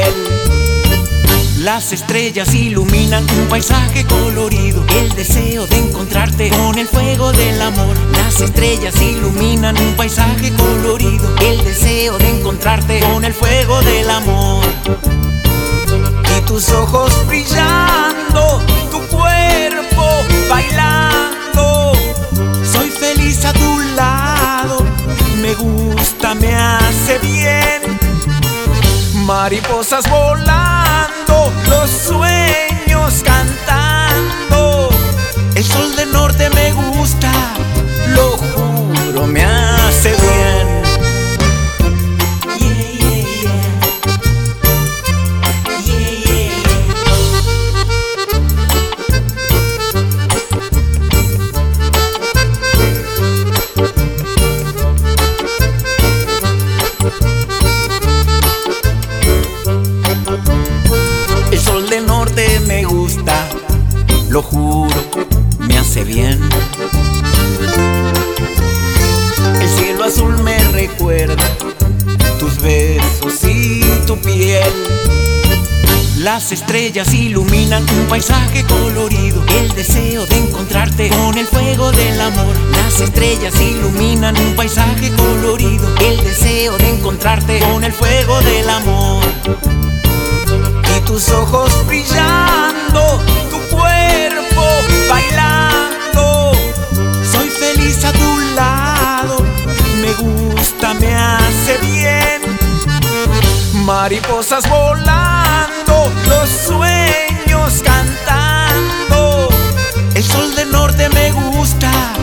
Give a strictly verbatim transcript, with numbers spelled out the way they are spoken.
piel. Las estrellas iluminan un paisaje colorido, el deseo de encontrarte con el fuego del amor. Las estrellas iluminan un paisaje colorido, el deseo de encontrarte con el fuego del amor. Y tus ojos brillando, tu cuerpo bailando, soy feliz a tu lado, me gusta, me hace bien. Mariposas volando, los sueños cantando, el sol del norte me gusta, lo juro, me hace bien. Yeah, yeah, yeah. Yeah, yeah, El sol del norte me gusta, lo juro, me hace bien. El cielo azul me recuerda tus besos y tu piel. Las estrellas iluminan un paisaje colorido, el deseo de encontrarte con el fuego del amor. Las estrellas iluminan un paisaje colorido, el deseo de encontrarte con el fuego del amor. Y tus ojos brillando, tu cuerpo bailando, soy feliz a tu lado, me gusta, me hace bien. Mariposas volando, los sueños cantando, el sol del norte me gusta,